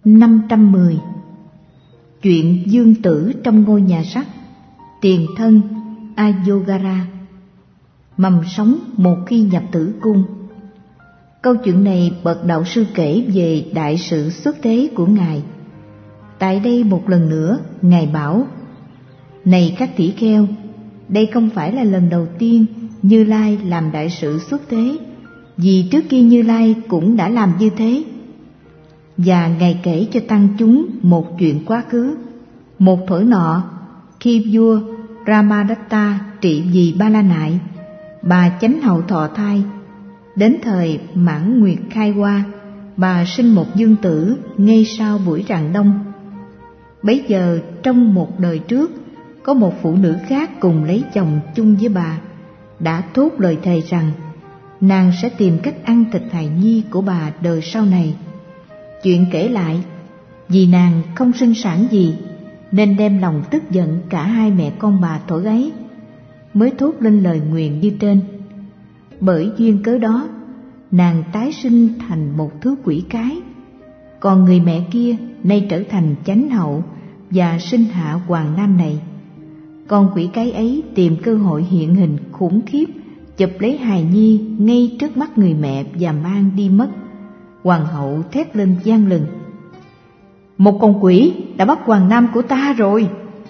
510. Chuyện dương tử trong ngôi nhà sắt. Tiền thân Ayogara. Mầm sống một khi nhập tử cung. Câu chuyện này bậc đạo sư kể về đại sự xuất thế của Ngài. Tại đây một lần nữa Ngài bảo: này các tỷ kheo, đây không phải là lần đầu tiên Như Lai làm đại sự xuất thế, vì trước kia Như Lai cũng đã làm như thế. Và Ngài kể cho tăng chúng một chuyện quá khứ. Một thuở nọ, khi vua Ramadatta trị vì Ba La Nại, bà chánh hậu thọ thai. Đến thời mãn nguyệt khai hoa, bà sinh một dương tử ngay sau buổi rạng đông. Bấy giờ trong một đời trước, có một phụ nữ khác cùng lấy chồng chung với bà, đã thốt lời thề rằng nàng sẽ tìm cách ăn thịt hài nhi của bà đời sau này. Chuyện kể lại, vì nàng không sinh sản gì nên đem lòng tức giận cả hai mẹ con bà thuở ấy, mới thốt lên lời nguyền như trên. Bởi duyên cớ đó, nàng tái sinh thành một thứ quỷ cái. Còn người mẹ kia nay trở thành chánh hậu và sinh hạ hoàng nam này. Con quỷ cái ấy tìm cơ hội hiện hình khủng khiếp, chụp lấy hài nhi ngay trước mắt người mẹ và mang đi mất. Hoàng hậu thét lên vang lừng: một con quỷ đã bắt hoàng nam của ta rồi.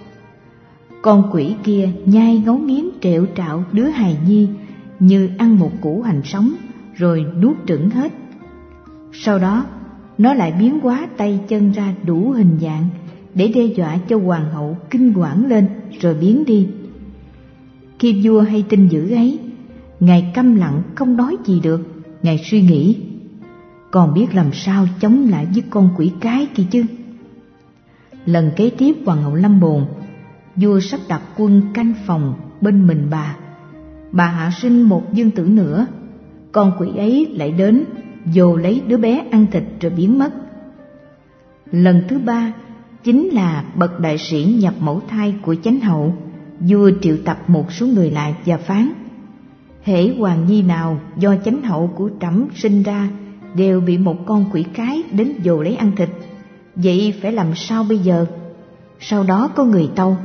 Con quỷ kia nhai ngấu nghiến trẹo trạo đứa hài nhi như ăn một củ hành sống, rồi nuốt chửng hết. Sau đó nó lại biến hóa tay chân ra đủ hình dạng để đe dọa cho hoàng hậu kinh hoảng lên, rồi biến đi. Khi vua hay tin dữ ấy, Ngài câm lặng không nói gì được. Ngài suy nghĩ: còn biết làm sao chống lại với con quỷ cái kia chứ. Lần kế tiếp hoàng hậu lâm bồn, vua sắp đặt quân canh phòng bên mình bà hạ sinh một dương tử nữa. Con quỷ ấy lại đến vồ lấy đứa bé ăn thịt rồi biến mất. Lần thứ ba chính là bậc đại sĩ nhập mẫu thai của chánh hậu. Vua triệu tập một số người lại và phán: hễ hoàng nhi nào do chánh hậu của trẫm sinh ra đều bị một con quỷ cái đến vồ lấy ăn thịt, vậy phải làm sao bây giờ? Sau đó có người tâu: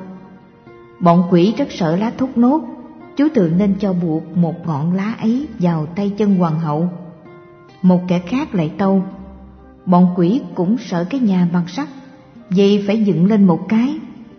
bọn quỷ rất sợ lá thốt nốt, chú tự nên cho buộc một ngọn lá ấy vào tay chân hoàng hậu. Một kẻ khác lại tâu: bọn quỷ cũng sợ cái nhà bằng sắt, vậy phải dựng lên một cái.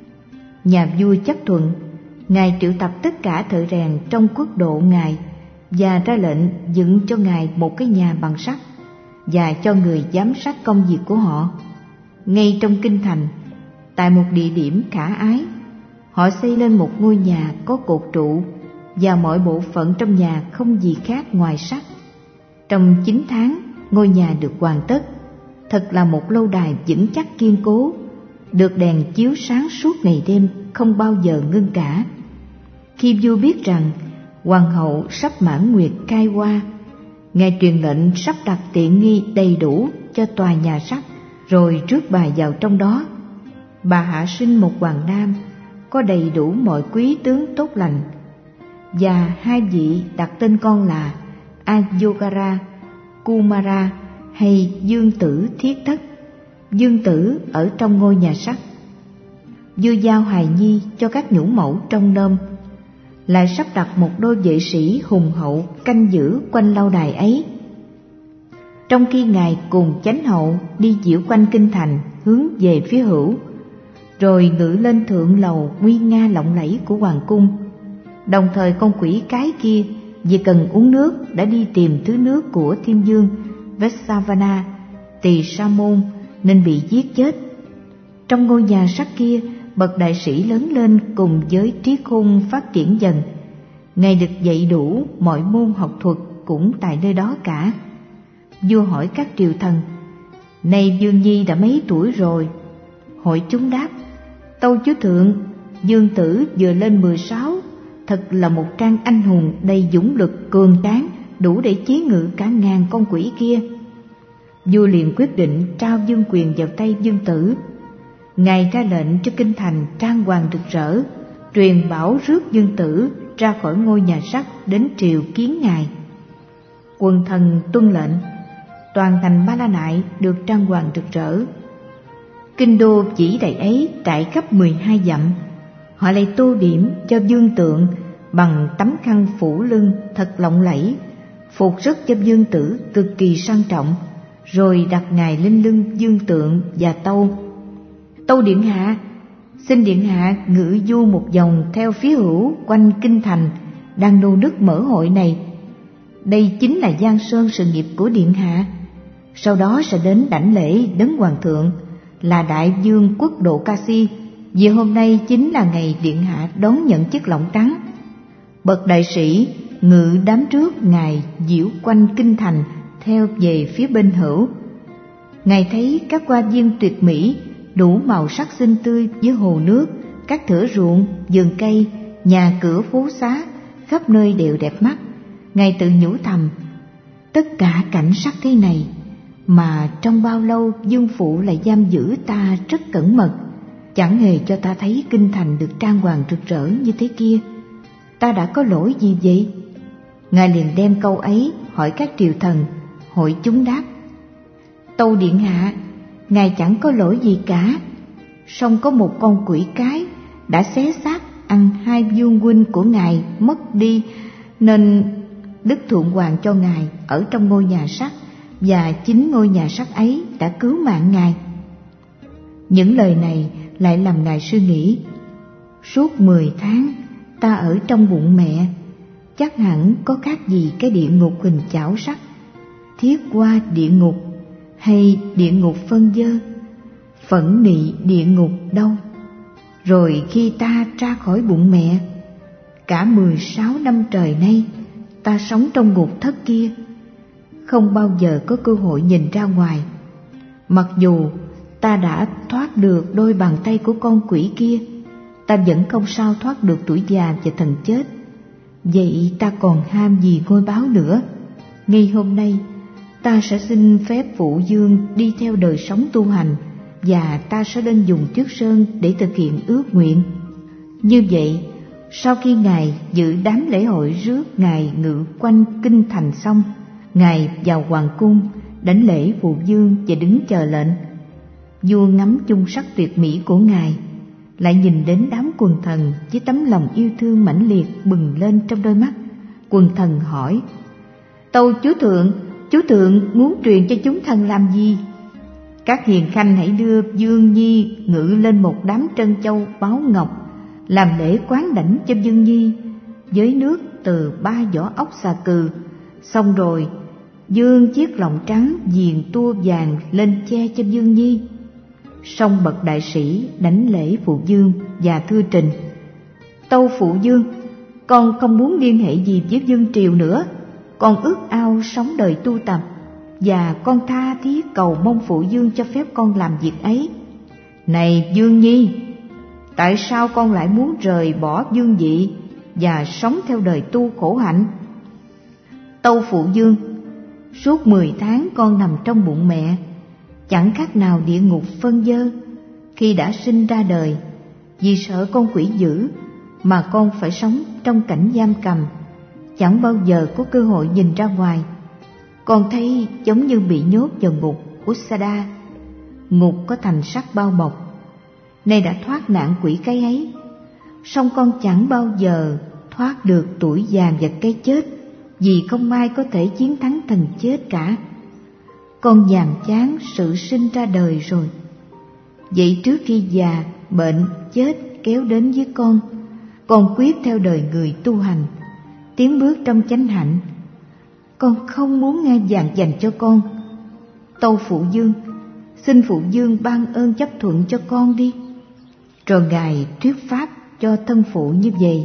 Nhà vua chấp thuận. Ngài triệu tập tất cả thợ rèn trong quốc độ Ngài và ra lệnh dựng cho Ngài một cái nhà bằng sắt, và cho người giám sát công việc của họ. Ngay trong kinh thành, tại một địa điểm khả ái, họ xây lên một ngôi nhà có cột trụ, và mọi bộ phận trong nhà không gì khác ngoài sắt. Trong 9 tháng, ngôi nhà được hoàn tất. Thật là một lâu đài vững chắc kiên cố, được đèn chiếu sáng suốt ngày đêm, không bao giờ ngưng cả. Khi vua biết rằng hoàng hậu sắp mãn nguyệt cai hoa, Ngài truyền lệnh sắp đặt tiện nghi đầy đủ cho tòa nhà sắt, rồi rước bà vào trong đó. Bà hạ sinh một hoàng nam có đầy đủ mọi quý tướng tốt lành, và hai vị đặt tên con là Ayogara, Kumara hay Dương Tử Thiết Thất. Dương Tử ở trong ngôi nhà sắt. Vua giao hài nhi cho các nhũ mẫu trong nôm, lại sắp đặt một đôi vệ sĩ hùng hậu canh giữ quanh lâu đài ấy. Trong khi Ngài cùng chánh hậu đi diễu quanh kinh thành hướng về phía hữu, rồi ngự lên thượng lầu nguy nga lộng lẫy của hoàng cung. Đồng thời con quỷ cái kia vì cần uống nước đã đi tìm thứ nước của Thiên Vương Vessavana Tỳ Sa Môn nên bị giết chết. Trong ngôi nhà sắt kia, bậc đại sĩ lớn lên cùng với trí khôn phát triển dần. Ngài được dạy đủ mọi môn học thuật cũng tại nơi đó cả. Vua hỏi các triều thần: này Dương Nhi đã mấy tuổi rồi? Hội chúng đáp: tâu chúa thượng, Dương Tử vừa lên 16, thật là một trang anh hùng đầy dũng lực cường tráng, đủ để chế ngự cả ngàn con quỷ kia. Vua liền quyết định trao vương quyền vào tay Dương Tử. Ngài ra lệnh cho kinh thành trang hoàng rực rỡ, truyền bảo rước Dương Tử ra khỏi ngôi nhà sắt đến triều kiến Ngài. Quần thần tuân lệnh, toàn thành Ba La Nại được trang hoàng rực rỡ. Kinh đô chỉ đầy ấy trải khắp 12 dặm. Họ lại tô điểm cho vương tượng bằng tấm khăn phủ lưng thật lộng lẫy, phục sức cho vương tử cực kỳ sang trọng, rồi đặt ngài lên lưng vương tượng và tâu: Tâu điện hạ, xin điện hạ ngự du một vòng theo phía hữu quanh kinh thành đang nô nức mở hội này. Đây chính là giang sơn sự nghiệp của điện hạ. Sau đó sẽ đến đảnh lễ đấng hoàng thượng là đại vương quốc độ Ca Si, vì hôm nay chính là ngày điện hạ đón nhận chiếc lọng trắng. Bậc đại sĩ ngự đám trước ngài diễu quanh kinh thành theo về phía bên hữu. Ngài thấy các hoa viên tuyệt mỹ đủ màu sắc xinh tươi với hồ nước, các thửa ruộng, vườn cây, nhà cửa phố xá khắp nơi đều đẹp mắt. Ngài tự nhủ thầm: tất cả cảnh sắc thế này mà trong bao lâu vương phụ lại giam giữ ta rất cẩn mật, chẳng hề cho ta thấy kinh thành được trang hoàng rực rỡ như thế kia. Ta đã có lỗi gì vậy? Ngài liền đem câu ấy hỏi các triều thần. Hội chúng đáp: Tâu điện hạ, ngài chẳng có lỗi gì cả. Song có một con quỷ cái đã xé xác ăn hai vương huynh của ngài mất đi, nên Đức Thượng Hoàng cho ngài ở trong ngôi nhà sắt, và chính ngôi nhà sắt ấy đã cứu mạng ngài. Những lời này lại làm ngài suy nghĩ: suốt 10 tháng ta ở trong bụng mẹ, chắc hẳn có khác gì cái địa ngục hình chảo sắt, thiết qua địa ngục hay địa ngục phân dơ, phẫn nị địa ngục đâu. Rồi khi ta ra khỏi bụng mẹ, cả 16 năm trời nay ta sống trong ngục thất kia, không bao giờ có cơ hội nhìn ra ngoài. Mặc dù ta đã thoát được đôi bàn tay của con quỷ kia, ta vẫn không sao thoát được tuổi già và thần chết. Vậy ta còn ham gì ngôi báo nữa? Ngay hôm nay ta sẽ xin phép phụ vương đi theo đời sống tu hành, và ta sẽ lên dùng Trước Sơn để thực hiện ước nguyện. Như vậy, sau khi ngài dự đám lễ hội rước ngài ngự quanh kinh thành xong, ngài vào hoàng cung đảnh lễ phụ vương và đứng chờ lệnh. Vua ngắm chung sắc tuyệt mỹ của ngài, lại nhìn đến đám quần thần với tấm lòng yêu thương mãnh liệt bừng lên trong đôi mắt. Quần thần hỏi: Tâu chú thượng muốn truyền cho chúng thần làm gì? Các hiền khanh hãy đưa Dương Nhi ngự lên một đám trân châu báu ngọc, làm lễ quán đảnh cho Dương Nhi với nước từ 3 vỏ ốc xà cừ. Xong rồi dương chiếc lọng trắng viền tua vàng lên che cho Dương Nhi. Xong bậc đại sĩ đảnh lễ phụ vương và thưa trình: Tâu phụ vương, con không muốn liên hệ gì với vương triều nữa. Con ước ao sống đời tu tập, và con tha thiết cầu mong phụ vương cho phép con làm việc ấy. Này Dương Nhi, tại sao con lại muốn rời bỏ vương vị và sống theo đời tu khổ hạnh? Tâu phụ vương, suốt 10 tháng con nằm trong bụng mẹ, chẳng khác nào địa ngục phân dơ. Khi đã sinh ra đời, vì sợ con quỷ dữ mà con phải sống trong cảnh giam cầm, chẳng bao giờ có cơ hội nhìn ra ngoài. Con thấy giống như bị nhốt vào ngục Ussada. Ngục có thành sắt bao bọc. Nay đã thoát nạn quỷ cái ấy, song con chẳng bao giờ thoát được tuổi già và cái chết, vì không ai có thể chiến thắng thần chết cả. Con nhàm chán sự sinh ra đời rồi. Vậy trước khi già, bệnh, chết kéo đến với con quyết theo đời người tu hành, tiến bước trong chánh hạnh. Con không muốn ngai vàng dành cho con. Tâu phụ vương, xin phụ vương ban ơn chấp thuận cho con đi. Rồi ngài thuyết pháp cho thân phụ như vậy: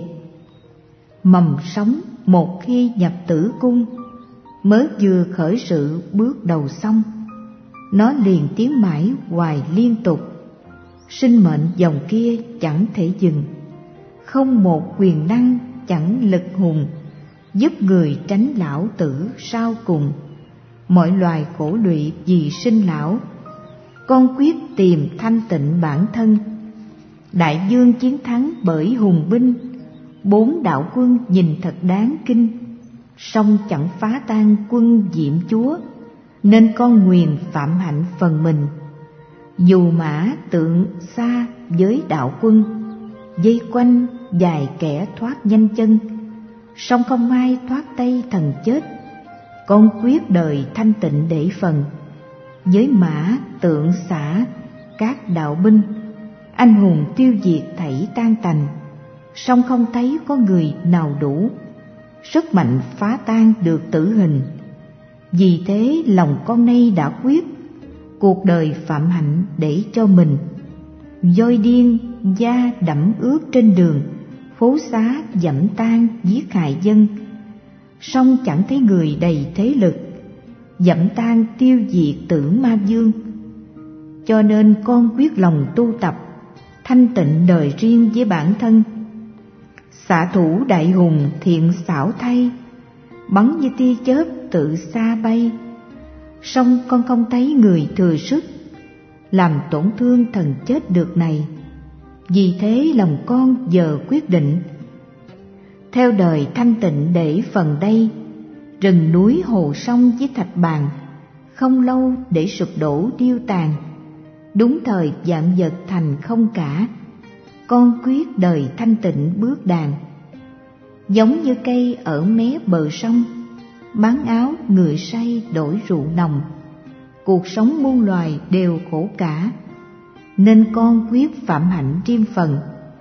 mầm sống một khi nhập tử cung, mới vừa khởi sự bước đầu xong, nó liền tiến mãi hoài liên tục. Sinh mệnh dòng kia chẳng thể dừng, không một quyền năng chẳng lực hùng, giúp người tránh lão tử sau cùng. Mọi loài khổ lụy vì sinh lão, con quyết tìm thanh tịnh bản thân. Đại vương chiến thắng bởi hùng binh, 4 đạo quân nhìn thật đáng kinh. Song chẳng phá tan quân diệm chúa, nên con nguyền phạm hạnh phần mình. Dù mã tượng xa với đạo quân, dây quanh vài kẻ thoát nhanh chân, song không ai thoát tay thần chết. Con quyết đời thanh tịnh để phần, với mã tượng xả các đạo binh, anh hùng tiêu diệt thảy tan tành, song không thấy có người nào đủ sức mạnh phá tan được tử hình. Vì thế lòng con nay đã quyết, cuộc đời phạm hạnh để cho mình. Voi điên da đẫm ướt trên đường, phố xá dẫm tan giết hại dân, song chẳng thấy người đầy thế lực dẫm tan tiêu diệt tử ma vương. Cho nên con quyết lòng tu tập, thanh tịnh đời riêng với bản thân. Xạ thủ đại hùng thiện xảo thay, bắn như tia chớp tự xa bay, song con không thấy người thừa sức làm tổn thương thần chết được này. Vì thế lòng con giờ quyết định, theo đời thanh tịnh để phần đây. Rừng núi hồ sông với thạch bàn, không lâu để sụp đổ điêu tàn. Đúng thời vạn vật thành không cả, con quyết đời thanh tịnh bước đàn. Giống như cây ở mé bờ sông, bán áo người say đổi rượu nồng. Cuộc sống muôn loài đều khổ cả, nên con quyết phạm hạnh riêng phần.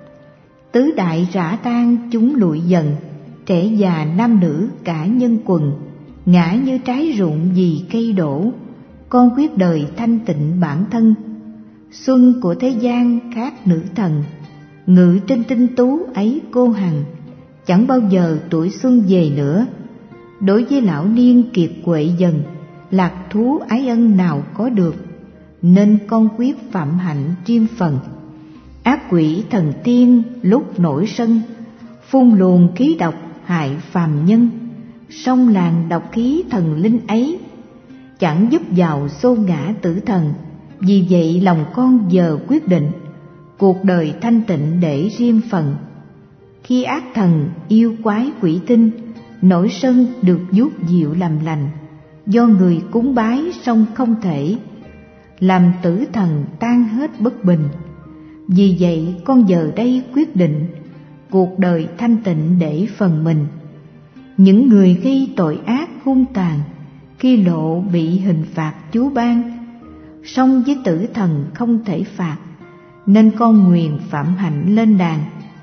Tứ đại rã tan chúng lụi dần, trẻ già nam nữ cả nhân quần. Ngã như trái rụng vì cây đổ, con quyết đời thanh tịnh bản thân. Xuân của thế gian khác nữ thần, ngự trên tinh tú ấy cô hằng. Chẳng bao giờ tuổi xuân về nữa, đối với lão niên kiệt quệ dần. Lạc thú ái ân nào có được, nên con quyết phạm hạnh riêng phần. Ác quỷ thần tiên lúc nổi sân, phun luồng khí độc hại phàm nhân. Song làng độc khí thần linh ấy, chẳng giúp vào xô ngã tử thần. Vì vậy lòng con giờ quyết định, cuộc đời thanh tịnh để riêng phần. Khi ác thần yêu quái quỷ tinh nổi sân được vuốt dịu làm lành, do người cúng bái song không thể làm tử thần tan hết bất bình. Vì vậy con giờ đây quyết định, cuộc đời thanh tịnh để phần mình. Những người gây tội ác hung tàn, khi lộ bị hình phạt Chúa ban, song với tử thần không thể phạt, nên con nguyền phạm hạnh lên đàn.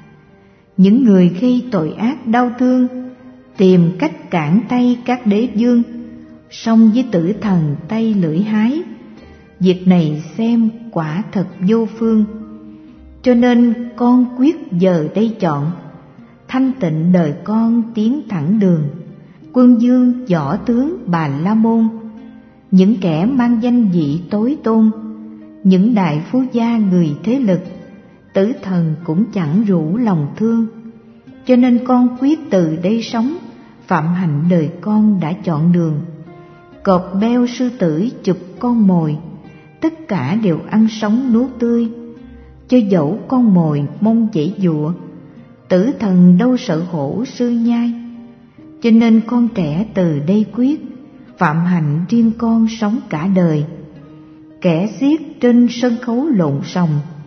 Những người gây tội ác đau thương, tìm cách cản tay các đế vương, song với tử thần tay lưỡi hái. Việc này xem quả thật vô phương, cho nên con quyết giờ đây chọn, thanh tịnh đời con tiến thẳng đường. Quân vương võ tướng Bà La Môn, những kẻ mang danh vị tối tôn, những đại phú gia người thế lực, tử thần cũng chẳng rủ lòng thương. Cho nên con quyết từ đây sống, phạm hạnh đời con đã chọn đường. Cọp beo sư tử chụp con mồi, tất cả đều ăn sống nuốt tươi. Cho dẫu con mồi mong dãy dụa, tử thần đâu sợ hổ sư nhai. Cho nên con trẻ từ đây quyết, phạm hạnh riêng con sống cả đời. Kẻ xiết trên sân khấu lộn xòng,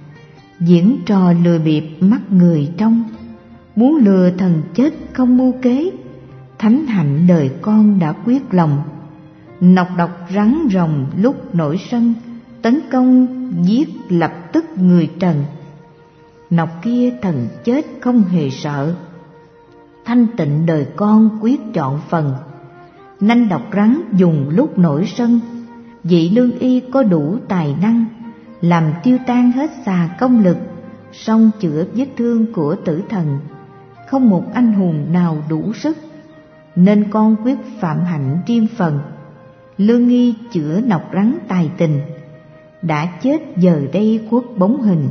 diễn trò lừa bịp mắt người trong. Muốn lừa thần chết không mưu kế, thánh hạnh đời con đã quyết lòng. Nọc độc rắn rồng lúc nổi sân, tấn công giết lập tức người trần. Nọc kia thần chết không hề sợ, thanh tịnh đời con quyết chọn phần. Nanh độc rắn dùng lúc nổi sân, vị lương y có đủ tài năng, làm tiêu tan hết xà công lực, song chữa vết thương của tử thần, không một anh hùng nào đủ sức. Nên con quyết phạm hạnh riêng phần. Lương nghi chữa nọc rắn tài tình, đã chết giờ đây khuất bóng hình.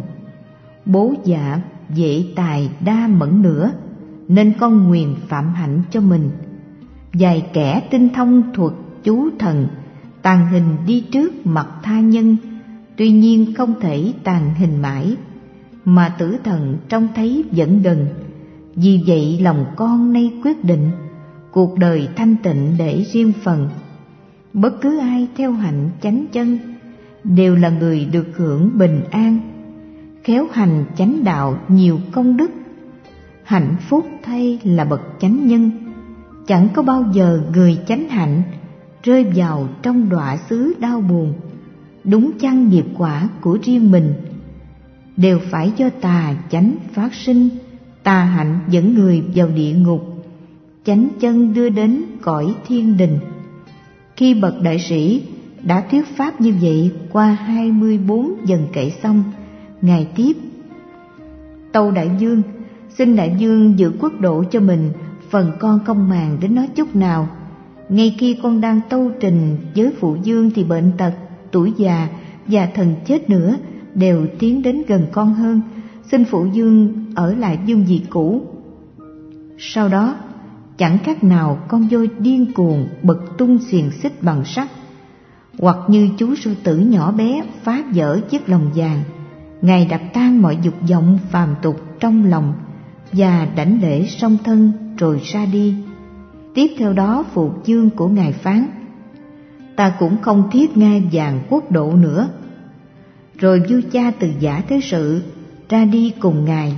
Bố dạ vệ tài đa mẫn nữa, nên con nguyền phạm hạnh cho mình. Vài kẻ tinh thông thuật chú thần, tàn hình đi trước mặt tha nhân, tuy nhiên không thể tàn hình mãi, mà tử thần trông thấy vẫn gần. Vì vậy lòng con nay quyết định, cuộc đời thanh tịnh để riêng phần. Bất cứ ai theo hạnh chánh chân, đều là người được hưởng bình an, khéo hành chánh đạo nhiều công đức. Hạnh phúc thay là bậc chánh nhân, chẳng có bao giờ người chánh hạnh rơi vào trong đọa xứ đau buồn. Đúng chăng nghiệp quả của riêng mình đều phải do tà chánh phát sinh, tà hạnh dẫn người vào địa ngục, chánh chân đưa đến cõi thiên đình. Khi bậc đại sĩ đã thuyết pháp như vậy qua 24 dần kệ xong, Ngài tiếp: Tâu đại vương, xin đại vương giữ quốc độ cho mình, phần con không màng đến nó chút nào. Ngay khi con đang tâu trình với phụ vương thì bệnh tật, tuổi già và thần chết nữa đều tiến đến gần con hơn. Xin phụ vương ở lại vương vị cũ. Sau đó chẳng khác nào con voi điên cuồng bật tung xiềng xích bằng sắt, hoặc như chú sư tử nhỏ bé phá vỡ chiếc lồng vàng. Ngài đập tan mọi dục vọng phàm tục trong lòng và đảnh lễ song thân rồi ra đi. Tiếp theo đó phụ vương của Ngài phán: Ta cũng không thiết ngai vàng quốc độ nữa. Rồi vua cha từ Giả Thế Sự ra đi cùng Ngài.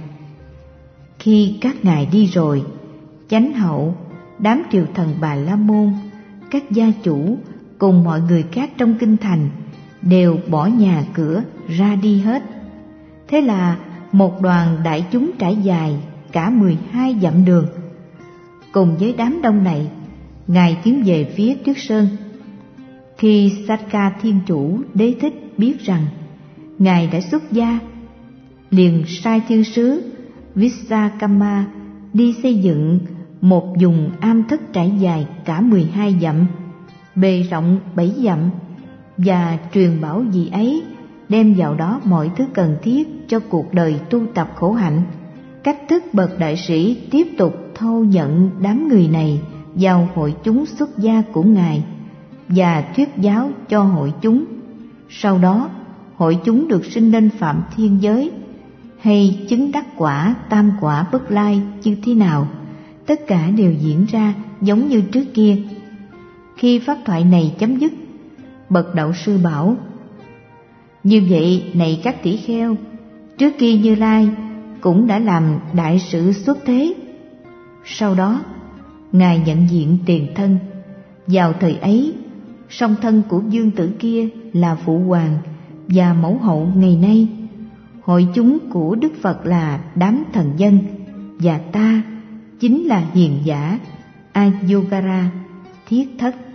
Khi các ngài đi rồi, chánh hậu, đám triều thần Bà La Môn, các gia chủ cùng mọi người khác trong kinh thành đều bỏ nhà cửa ra đi hết. Thế là một đoàn đại chúng trải dài cả 12 dặm đường. Cùng với đám đông này, Ngài tiến về phía Tuyết Sơn. Khi Sakka Thiên Chủ Đế Thích biết rằng Ngài đã xuất gia, liền sai thiên sứ Vissakama đi xây dựng một vùng am thất trải dài cả 12 dặm, bề rộng 7 dặm, và truyền bảo vị ấy đem vào đó mọi thứ cần thiết cho cuộc đời tu tập khổ hạnh. Cách thức bậc đại sĩ tiếp tục thâu nhận đám người này vào hội chúng xuất gia của Ngài và thuyết giáo cho hội chúng. Sau đó hội chúng được sinh lên phạm thiên giới hay chứng đắc quả tam quả bất lai như thế nào, tất cả đều diễn ra giống như trước kia. Khi pháp thoại này chấm dứt, bậc đạo sư bảo: Như vậy này các tỷ kheo, trước kia Như Lai cũng đã làm đại sự xuất thế. Sau đó Ngài nhận diện tiền thân. Vào thời ấy, song thân của vương tử kia là phụ hoàng và mẫu hậu ngày nay. Hội chúng của Đức Phật là đám thần dân, và ta chính là hiền giả Ayogara thiết thất.